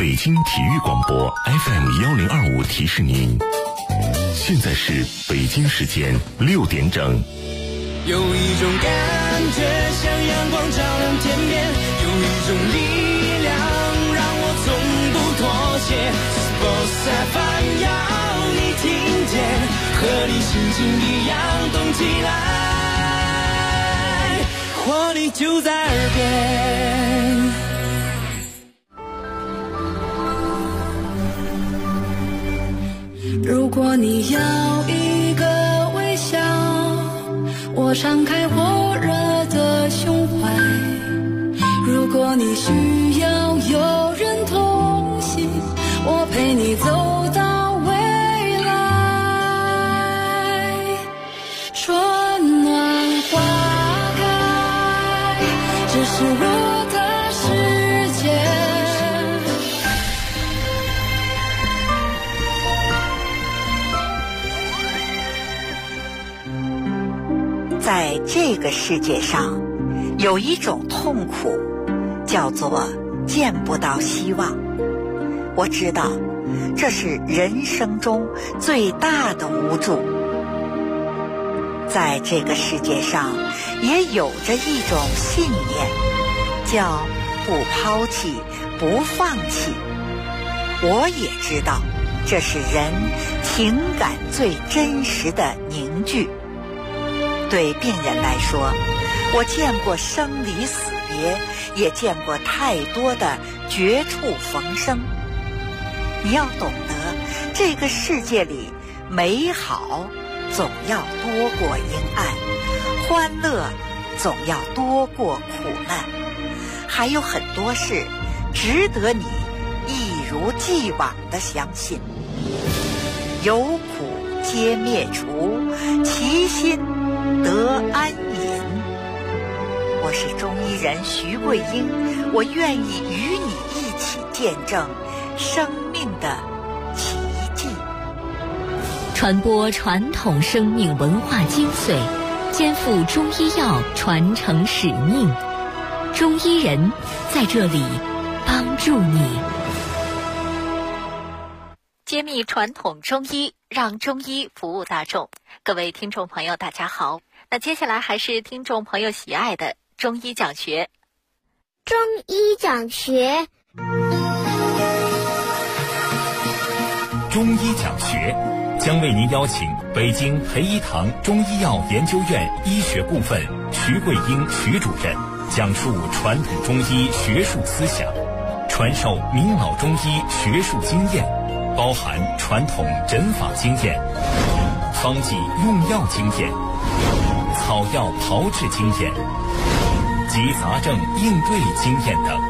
北京体育广播 FM1025提示您，现在是北京时间6点整。 有一种感觉像阳光照亮天边，有一种力量让我从不妥协。Sports FM 要你听见，和你心情一样动起来，活力就在耳边。 如果你要一个微笑，我敞开火热的胸怀。如果你需要有人同行，我陪你走到未来。春暖花开，这是我的世界。 在这个世界上，有一种痛苦，叫做见不到希望。我知道，这是人生中最大的无助。在这个世界上，也有着一种信念，叫不抛弃，不放弃。我也知道，这是人情感最真实的凝聚。对病人来说，我见过生离死别，也见过太多的绝处逢生。你要懂得，这个世界里美好总要多过阴暗，欢乐总要多过苦难，还有很多事值得你一如既往地相信。有苦皆灭除，其心得安隐。我是中医人徐桂英，我愿意与你一起见证生命的奇迹， 传播传统生命文化精髓，肩负中医药传承使命。中医人在这里帮助你，揭秘传统中医，让中医服务大众。各位听众朋友大家好，那接下来还是听众朋友喜爱的中医讲学。 中医讲学， 中医讲学将为您邀请北京培一堂中医药研究院医学部分徐桂英徐主任讲述传统中医学术思想，传授明老中医学术经验，包含传统诊法经验、方剂用药经验、草药炮制经验及杂症应对经验等。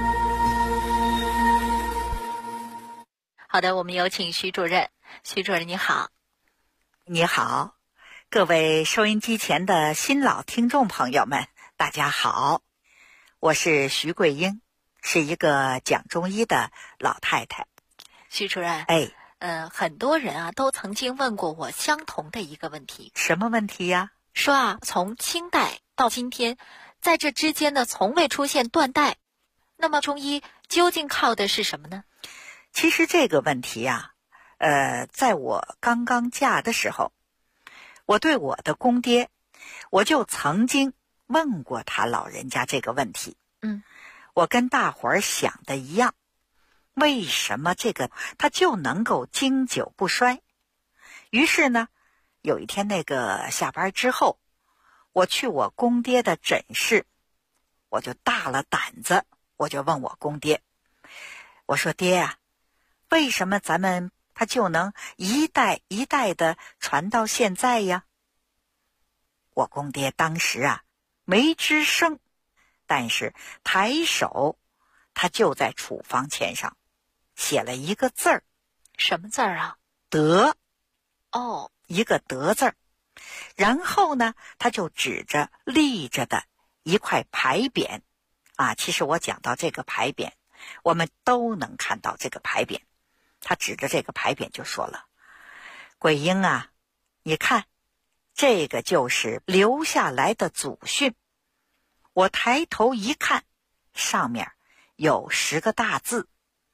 好的，我们有请徐主任。徐主任你好。 你好，各位收音机前的新老听众朋友们，大家好，我是徐桂英，是一个讲中医的老太太。 徐主任，很多人啊都曾经问过我相同的一个问题。 什么问题呀？ 说啊，从清代到今天，在这之间呢从未出现断代，那么中医究竟靠的是什么呢？ 其实这个问题呀，在我刚刚嫁的时候，我对我的公爹，我就曾经问过他老人家这个问题。我跟大伙儿想的一样，为什么这个他就能够经久不衰？于是呢，有一天那个下班之后，我去我公爹的诊室，我就大了胆子，我就问我公爹，我说爹啊，为什么咱们他就能一代一代的传到现在呀？我公爹当时啊没吱声，但是抬手他就在处方签上写了一个字儿。 什么字儿啊？ 德。 哦， 一个德字儿。然后呢，他就指着立着的一块牌匾啊，其实我讲到这个牌匾，我们都能看到这个牌匾。他指着这个牌匾就说了，桂英啊，你看这个就是留下来的祖训。我抬头一看，上面有10个大字，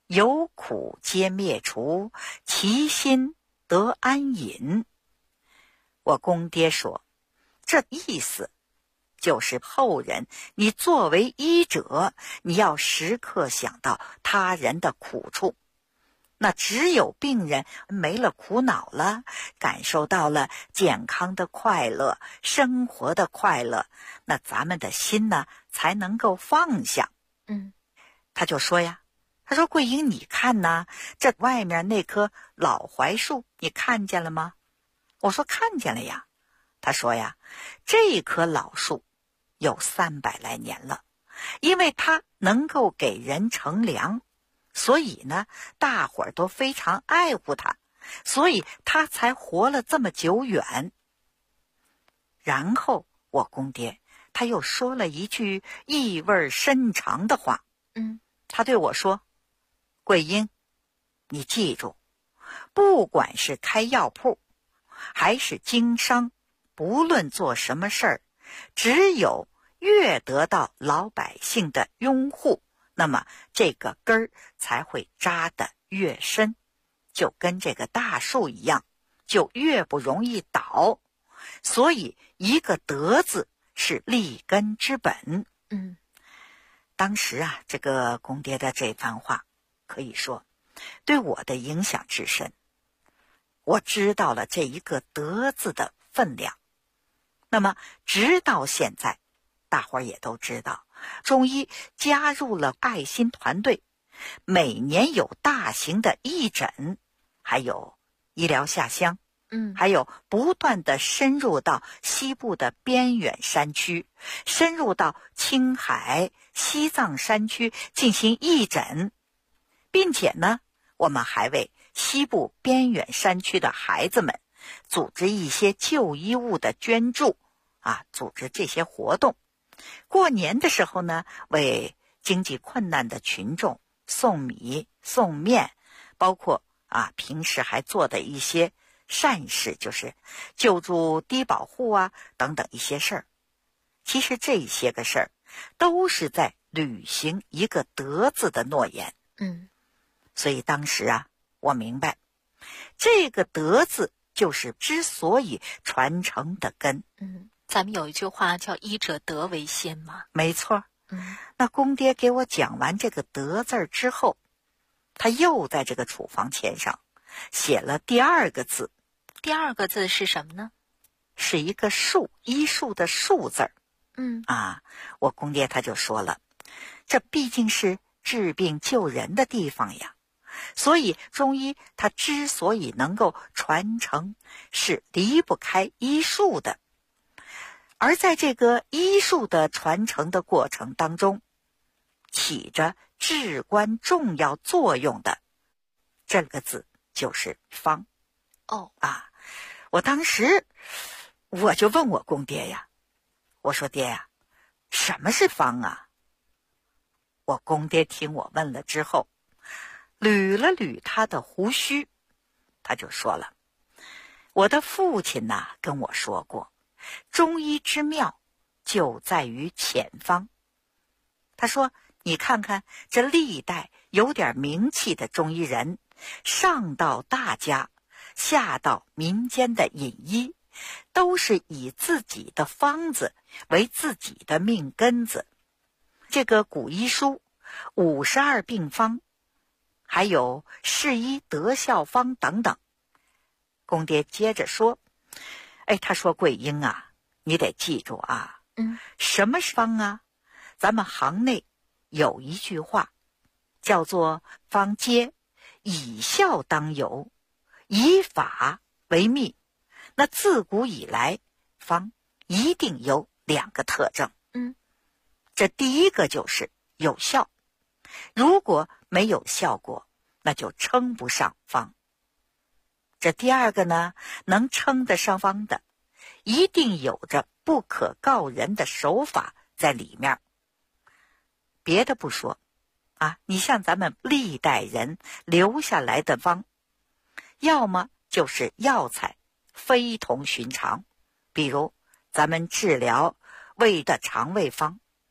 有苦皆灭除，其心得安隐。我公爹说，这意思就是后人，你作为医者，你要时刻想到他人的苦处。那只有病人没了苦恼了，感受到了健康的快乐，生活的快乐，那咱们的心呢才能够放下。他就说呀，他说桂英，你看呐，这外面那棵老槐树你看见了吗？我说看见了呀。他说呀，这棵老树有300来年了，因为它能够给人乘凉，所以呢大伙儿都非常爱护它，所以它才活了这么久远。然后我公爹他又说了一句意味深长的话，他对我说，桂英，你记住，不管是开药铺还是经商，不论做什么事儿，只有越得到老百姓的拥护，那么这个根儿才会扎得越深，就跟这个大树一样，就越不容易倒。所以一个德字是立根之本。当时啊，这个公爹的这番话可以说对我的影响至深，我知道了这一个德字的分量。那么直到现在，大伙儿也都知道，中医加入了爱心团队，每年有大型的义诊，还有医疗下乡，还有不断的深入到西部的边远山区，深入到青海、西藏山区进行义诊，并且呢，我们还为西部边远山区的孩子们组织一些旧衣物的捐助组织这些活动。过年的时候呢，为经济困难的群众送米送面，包括平时还做的一些善事，就是救助低保户等等一些事儿。其实这些个事儿都是在履行一个德字的诺言。所以当时我明白这个德字就是之所以传承的根。 咱们有一句话叫医者德为先嘛。 没错。那公爹给我讲完这个德字之后，他又在这个处方签上写了第2个字。 第2个字是什么呢？ 是一个树，医术的术字儿。我公爹他就说了，这毕竟是治病救人的地方呀，所以中医它之所以能够传承，是离不开医术的。而在这个医术的传承的过程当中，起着至关重要作用的这个字就是方。我当时我就问我公爹呀，我说爹呀，什么是方啊？我公爹听我问了之后，捋了捋他的胡须，他就说了，我的父亲跟我说过，中医之妙就在于遣方。他说，你看看这历代有点名气的中医人，上到大家，下到民间的隐医，都是以自己的方子为自己的命根子。这个古医书52病方，还有释医得效方等等。公爹接着说，他说，桂英你得记住什么是方啊？咱们行内有一句话叫做方皆以效当有，以法为秘。那自古以来，方一定有2个特征。这第一个就是有效，如果没有效果，那就称不上方。这第2个呢，能称得上方的，一定有着不可告人的手法在里面。别的不说你像咱们历代人留下来的方，要么就是药材非同寻常，比如咱们治疗胃的肠胃方，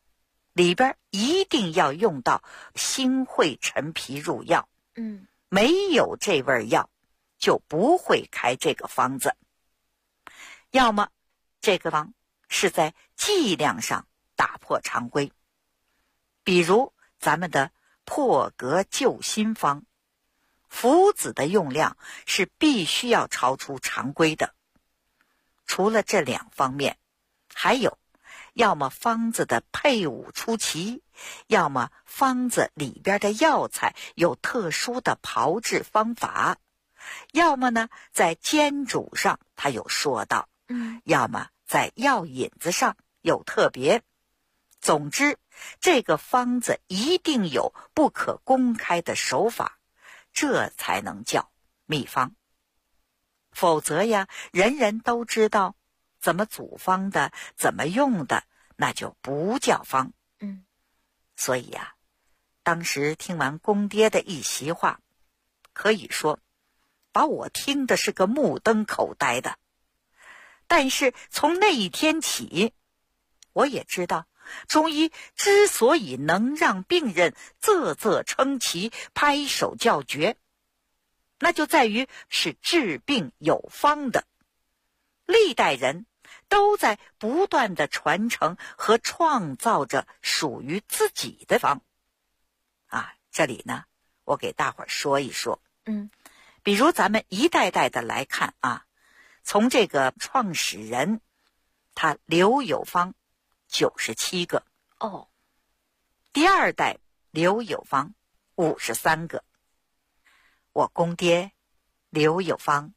里边一定要用到新会陈皮入药。没有这味药就不会开这个方子。要么这个方是在剂量上打破常规，比如咱们的破格救心方，附子的用量是必须要超出常规的。除了这两方面，还有要么方子的配伍出奇，要么方子里边的药材有特殊的炮制方法，要么呢在煎煮上它有说到，要么在药引子上有特别。总之，这个方子一定有不可公开的手法，这才能叫秘方。否则呀，人人都知道怎么组方的，怎么用的，那就不叫方。所以呀，当时听完公爹的一席话，可以说把我听的是个目瞪口呆的。但是从那一天起，我也知道中医之所以能让病人啧啧称奇，拍手叫绝，那就在于是治病有方的。历代人都在不断的传承和创造着属于自己的方。这里呢，我给大伙儿说一说。比如咱们一代代的来看从这个创始人，他留有方97个。第二代留有方53个。我公爹留有方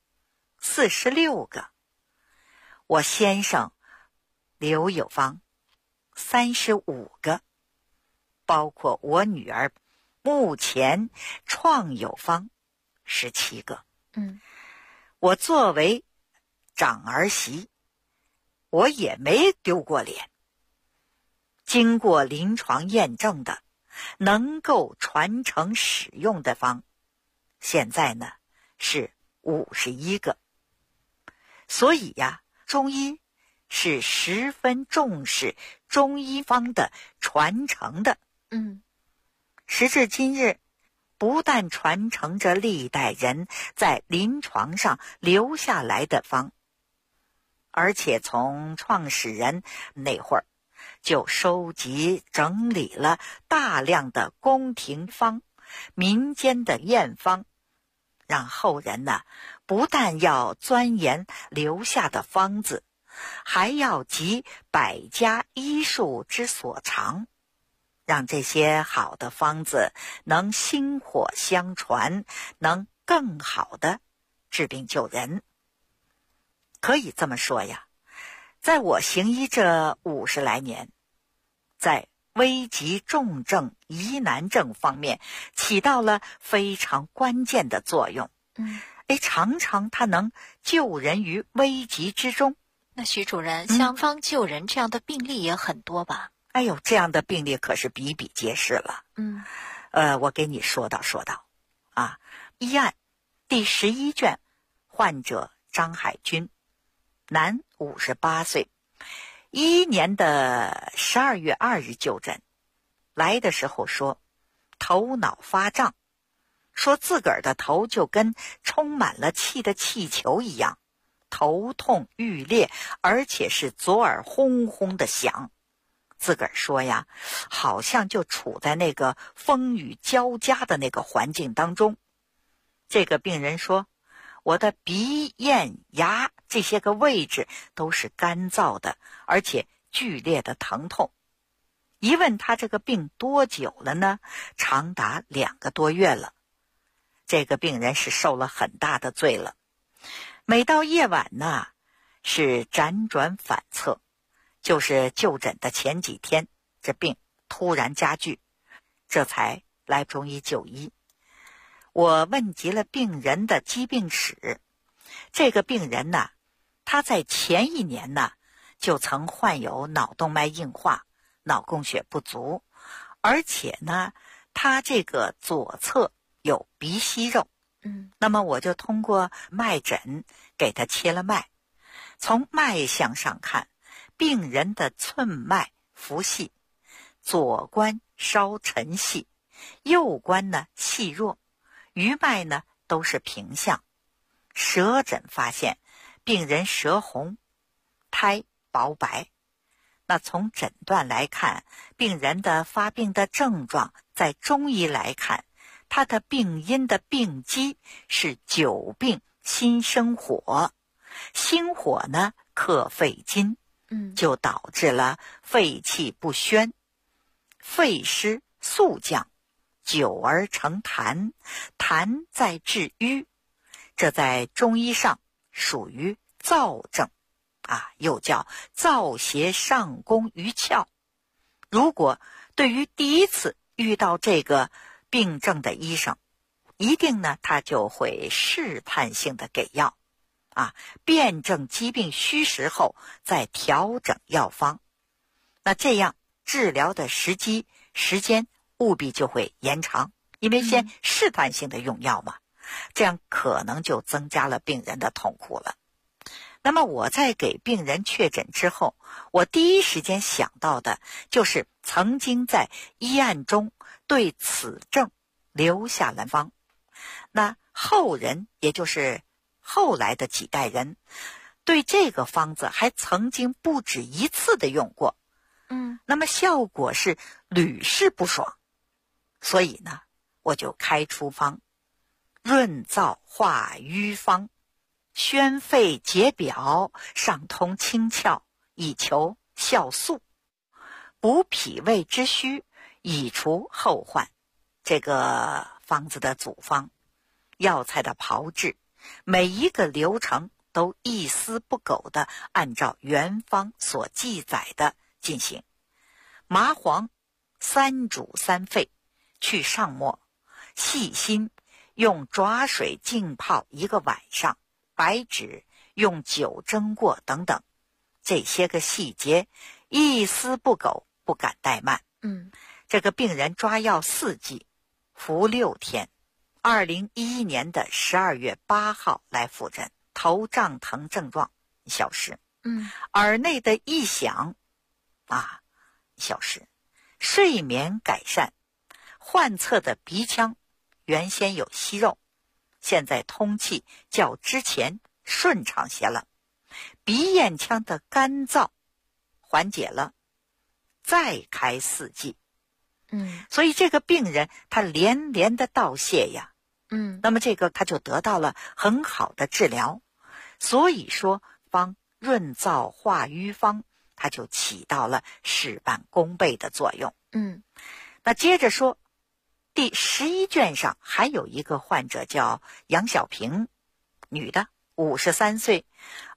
46个。我先生留有方35个，包括我女儿目前创有方17个。我作为长儿媳，我也没丢过脸。经过临床验证的能够传承使用的方，现在呢是51个。所以呀，中医是十分重视中医方的传承的。时至今日，不但传承着历代人在临床上留下来的方，而且从创始人那会儿就收集整理了大量的宫廷方、民间的验方，让后人呢不但要钻研留下的方子，还要集百家医术之所长，让这些好的方子能薪火相传，能更好的治病救人。可以这么说呀，在我行医这50来年，在危急重症疑难症方面起到了非常关键的作用。常常它能救人于危急之中。 那徐主任，香方救人这样的病例也很多吧？ 这样的病例可是比比皆是了。我给你说道医案第11卷，患者张海军，男，58岁，11年的12月2日就诊。来的时候说头脑发胀，说自个儿的头就跟充满了气的气球一样，头痛欲裂，而且是左耳轰轰的响。自个儿说呀，好像就处在那个风雨交加的那个环境当中。这个病人说，我的鼻、咽、牙这些个位置都是干燥的，而且剧烈的疼痛。一问他这个病多久了呢？长达2个多月了。这个病人是受了很大的罪了。每到夜晚呢，是辗转反侧，就是就诊的前几天，这病突然加剧，这才来中医就医。我问及了病人的疾病史，这个病人呢，他在前1年呢就曾患有脑动脉硬化、脑供血不足，而且呢他这个左侧有鼻息肉。那么我就通过脉诊给他切了脉，从脉象上看，病人的寸脉浮细， 左关稍沉细，右关呢细弱，余脉呢都是平向。舌诊发现病人舌红，苔薄白。那从诊断来看，病人的发病的症状，在中医来看，他的病因的病机是久病心生火，心火呢克肺金，就导致了肺气不宣，肺湿速降，久而成痰，痰在致瘀，这在中医上属于燥症又叫燥邪上攻于窍。如果对于第一次遇到这个病症的医生，一定呢他就会试探性的给药辩证疾病虚实后再调整药方。那这样治疗的时间务必就会延长，因为先试探性的用药嘛，这样可能就增加了病人的痛苦了。那么我在给病人确诊之后，我第一时间想到的就是曾经在医案中对此症留下了方。那后人，也就是后来的几代人，对这个方子还曾经不止一次的用过，那么效果是屡试不爽。所以呢，我就开出方：润燥化瘀方，宣肺解表，上通清窍，以求效速；补脾胃之虚，以除后患。这个方子的组方，药材的炮制，每一个流程都一丝不苟地按照原方所记载的进行。麻黄3煮3沸，去上末，细辛用抓水浸泡1个晚上，白芷用酒蒸过等等，这些个细节一丝不苟，不敢怠慢。这个病人抓药4剂，服6天。2011年的12月8号来复诊，头胀疼症状消失，耳内的异响消失，睡眠改善，患侧的鼻腔原先有息肉，现在通气较之前顺畅些了，鼻咽腔的干燥缓解了，再开4剂。所以这个病人他连连的道谢呀，那么这个他就得到了很好的治疗。所以说方润燥化瘀方，它就起到了事半功倍的作用。那接着说，第11卷上还有一个患者叫杨小平，女的，53岁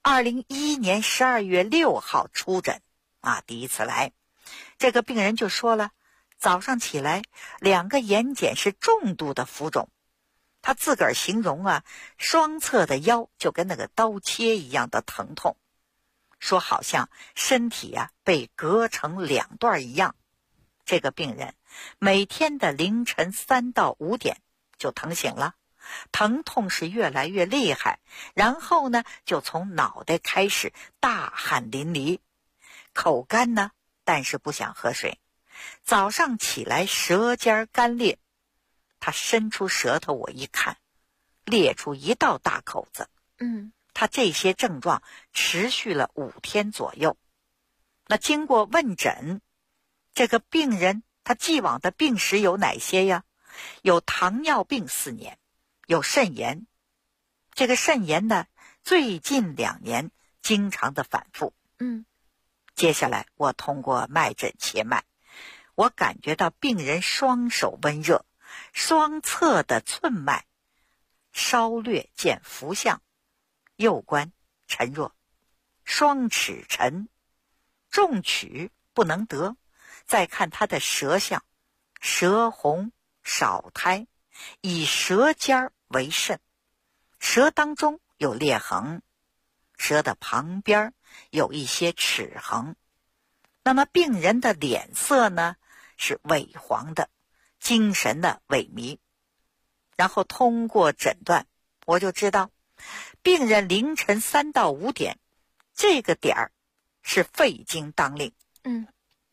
，2011年12月6号出诊第一次来。这个病人就说了，早上起来2个眼睑是重度的浮肿，他自个儿形容双侧的腰就跟那个刀切一样的疼痛，说好像身体被割成2段一样。这个病人每天的凌晨3到5点就疼醒了，疼痛是越来越厉害，然后呢就从脑袋开始大汗淋漓，口干呢，但是不想喝水，早上起来舌尖干裂，他伸出舌头，我一看，裂出一道大口子。他这些症状持续了5天左右。那经过问诊，这个病人他既往的病史有哪些呀？有糖尿病4年，有肾炎。这个肾炎呢，最近2年经常的反复。接下来我通过脉诊切脉，我感觉到病人双手温热，双侧的寸脉稍略见浮象，右关沉弱，双齿沉，重取不能得。再看他的舌象，舌红少苔，以舌尖为甚，舌当中有裂痕，舌的旁边有一些齿痕。那么病人的脸色呢是萎黄的，精神的萎靡。然后通过诊断，我就知道病人凌晨3到5点这个点儿是肺经当令。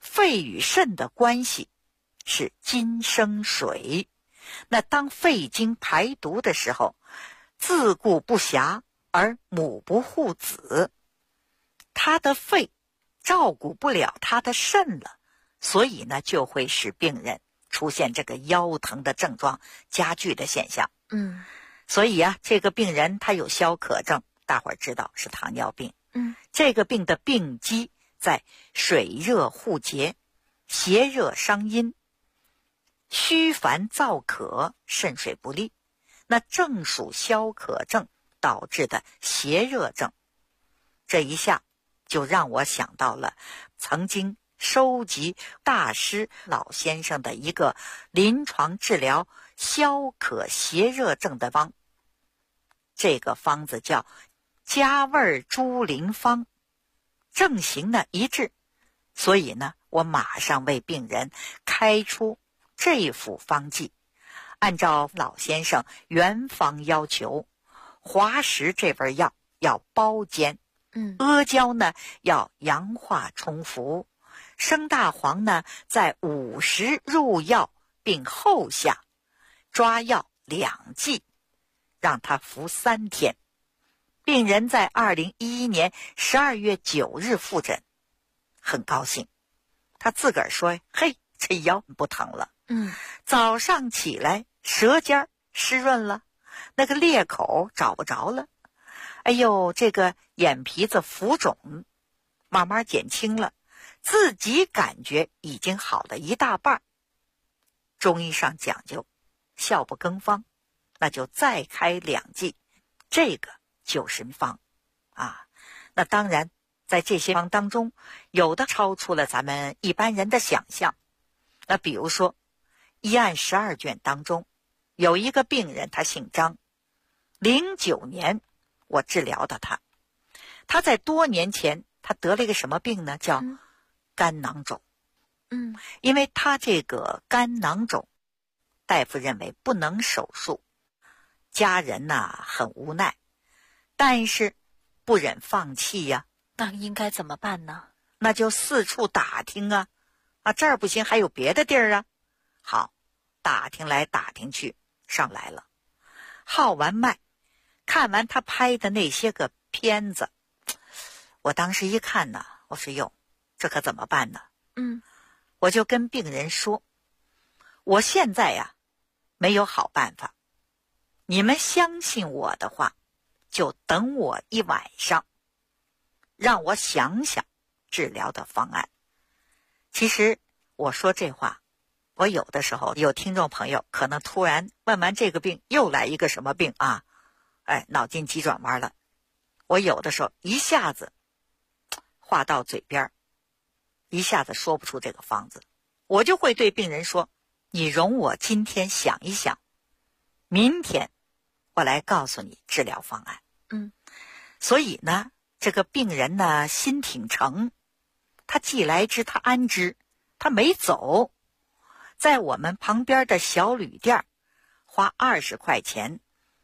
肺与肾的关系是金生水，那当肺经排毒的时候，自顾不暇而母不护子，他的肺照顾不了他的肾了，所以呢就会使病人出现这个腰疼的症状加剧的现象。所以啊，这个病人他有消渴症，大伙儿知道是糖尿病。这个病的病机在水热互结，邪热伤阴，虚烦燥渴，肾水不利，那正属消渴症导致的邪热症。这一下就让我想到了曾经收集大师老先生的一个临床治疗消渴邪热症的方，这个方子叫加味猪苓方，症型呢一致，所以呢我马上为病人开出这副方剂。按照老先生原方要求，滑石这味药要包煎，阿胶呢要阳化冲服，生大黄呢在午时入药并后下，抓药2剂，让他服3天。病人在2011年12月9日复诊，很高兴，他自个儿说：“嘿，这腰不疼了。”早上起来舌尖湿润了，那个裂口找不着了，哎呦，这个眼皮子浮肿慢慢减轻了，自己感觉已经好了一大半。中医上讲究效不更方，那就再开2剂，这个就是方啊。那当然在这些方当中，有的超出了咱们一般人的想象。那比如说医案12卷当中有一个病人，他姓张，09年我治疗的他在多年前他得了一个什么病呢？叫肝囊肿。因为他这个肝囊肿，大夫认为不能手术，家人呢很无奈，但是不忍放弃呀。 那应该怎么办呢？ 那就四处打听啊，这儿不行，还有别的地儿啊。好，打听来打听去，上来了，号完脉，看完他拍的那些个片子，我当时一看呢，我说哟，这可怎么办呢？我就跟病人说，我现在呀没有好办法，你们相信我的话，就等我一晚上，让我想想治疗的方案。其实我说这话，我有的时候有听众朋友可能突然问完这个病又来一个什么病啊，脑筋急转弯了。我有的时候一下子话到嘴边，一下子说不出这个方子，我就会对病人说，你容我今天想一想，明天我来告诉你治疗方案。所以呢这个病人呢心挺诚，他既来之他安之，他没走，在我们旁边的小旅店花20块钱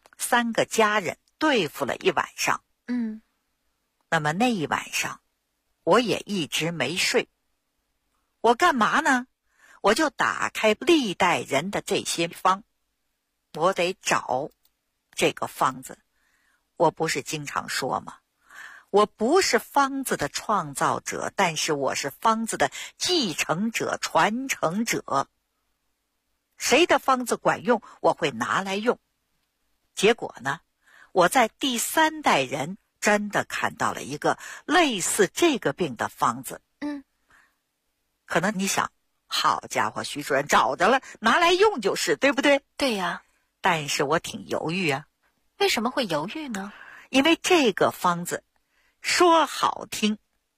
，3个家人对付了一晚上。那么那一晚上我也一直没睡，我干嘛呢？我就打开历代人的这些方，我得找这个方子。我不是经常说吗？我不是方子的创造者，但是我是方子的继承者、传承者。谁的方子管用，我会拿来用。结果呢，我在第3代人真的看到了一个类似这个病的方子。可能你想，好家伙，徐主任找着了，拿来用就是，对不对？ 对呀。 但是我挺犹豫啊。 为什么会犹豫呢？ 因为这个方子说好听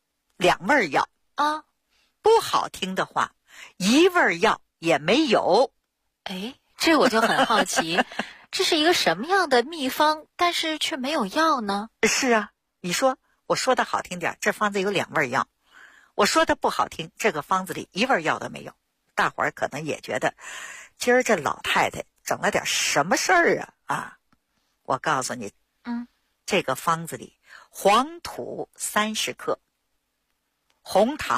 2味药啊， 不好听的话1味药也没有。 这我就很好奇这是一个什么样的秘方，但是却没有药呢？ 是啊，你说我说的好听点，这方子有2味药，我说的不好听，这个方子里1味药都没有。大伙儿可能也觉得今儿这老太太整了点什么事儿啊。我告诉你，这个方子里黄土30克，红糖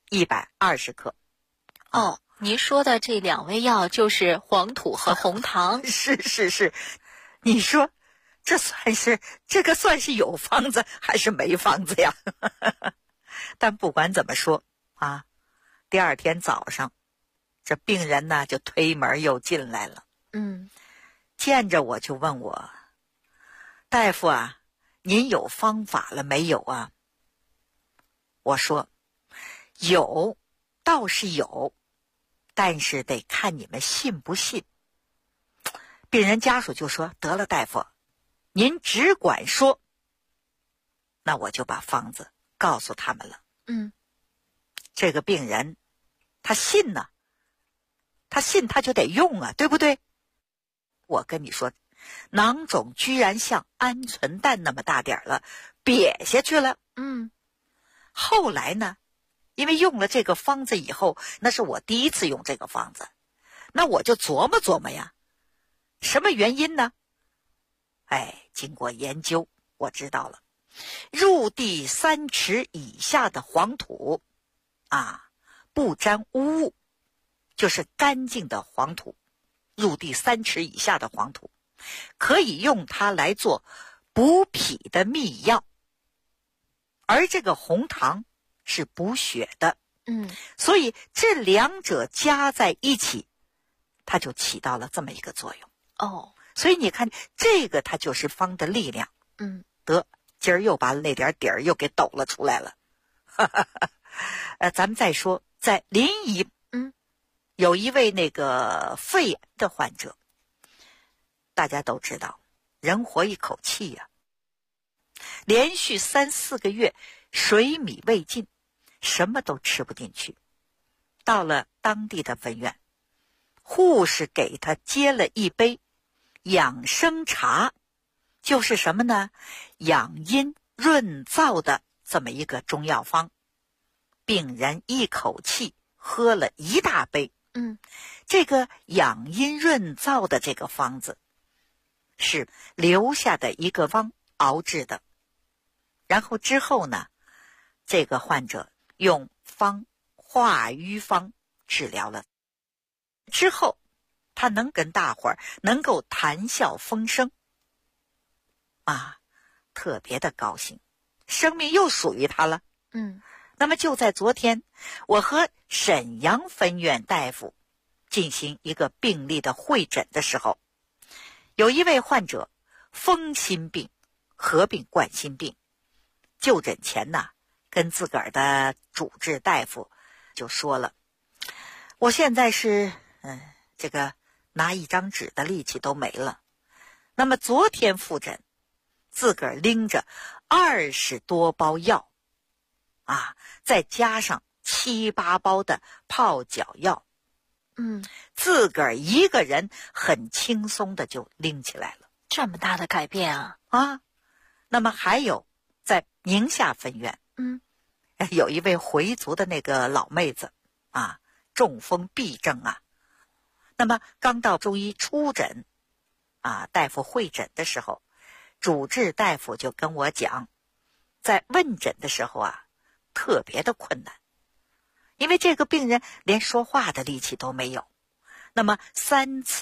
120克。 哦，您说的这2味药就是黄土和红糖。 是，你说这算是有方子还是没方子呀？但不管怎么说啊，第二天早上，这病人呢就推门又进来了。见着我就问我，大夫啊，您有方法了没有啊？我说有，倒是有，但是得看你们信不信。病人家属就说，得了大夫，您只管说。那我就把方子告诉他们了。这个病人他信呢，他信他就得用啊，对不对？我跟你说，囊肿居然像鹌鹑蛋那么大点了，瘪下去了。后来呢，因为用了这个方子以后，那是我第一次用这个方子，那我就琢磨琢磨呀，什么原因呢？经过研究，我知道了，入地3尺以下的黄土不沾污物，就是干净的黄土，入地3尺以下的黄土，可以用它来做补脾的秘药，而这个红糖是补血的。所以这2者加在一起，它就起到了这么一个作用。所以你看，这个它就是方的力量。得，今儿又把那点底儿又给抖了出来了。咱们再说，在临沂，有一位那个肺炎的患者，大家都知道，人活一口气呀，连续3、4个月水米未进，什么都吃不进去。到了当地的分院，护士给他接了一杯养生茶，就是什么呢？养阴润燥的这么一个中药方。病人一口气喝了1大杯。这个养阴润燥的这个方子是留下的一个方熬制的，然后之后呢，这个患者用化瘀方治疗了之后，他能跟大伙儿能够谈笑风生特别的高兴，生命又属于他了。那么就在昨天，我和沈阳分院大夫进行一个病例的会诊的时候，有一位患者风心病合并冠心病，就诊前呢，跟自个儿的主治大夫就说了，我现在是这个拿一张纸的力气都没了。那么昨天复诊，自个儿拎着20多包药再加上7、8包的泡脚药，自个儿一个人很轻松的就拎起来了。 这么大的改变那么还有在宁夏分院，有一位回族的那个老妹子中风痹症那么刚到中医初诊大夫会诊的时候，主治大夫就跟我讲，在问诊的时候特别的困难，因为这个病人连说话的力气都没有。那么3次